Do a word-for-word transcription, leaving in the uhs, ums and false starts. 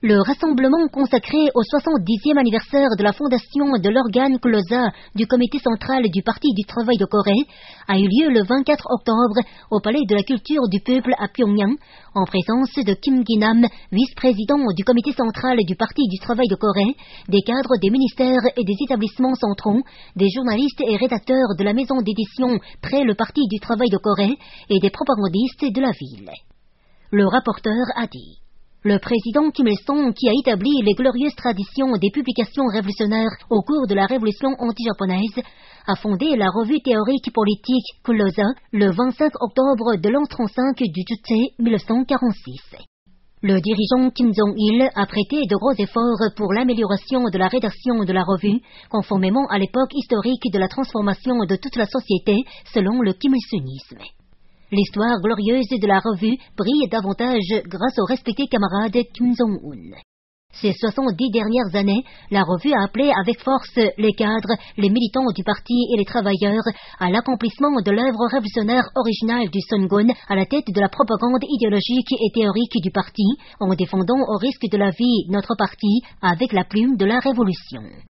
Le rassemblement consacré au soixante-dixième anniversaire de la fondation de l'organe Closa du comité central du Parti du travail de Corée a eu lieu le vingt-quatre octobre au Palais de la culture du peuple à Pyongyang, en présence de Kim Gi-nam, vice-président du comité central du Parti du travail de Corée, des cadres des ministères et des établissements centraux, des journalistes et rédacteurs de la maison d'édition Près le Parti du travail de Corée et des propagandistes de la ville. Le rapporteur a dit: le président Kim Il-sung, qui a établi les glorieuses traditions des publications révolutionnaires au cours de la révolution anti-japonaise, a fondé la revue théorique politique Closa le vingt-cinq octobre de l'an trente-cinq du Juche mille neuf cent quarante-six. Le dirigeant Kim Jong-il a prêté de gros efforts pour l'amélioration de la rédaction de la revue, conformément à l'époque historique de la transformation de toute la société selon le Kim Il-sungisme. L'histoire glorieuse de la revue brille davantage grâce au respecté camarade Kim Jong-un. Ces soixante-dix dernières années, la revue a appelé avec force les cadres, les militants du parti et les travailleurs à l'accomplissement de l'œuvre révolutionnaire originale du Sungun à la tête de la propagande idéologique et théorique du parti, en défendant au risque de la vie notre parti avec la plume de la révolution.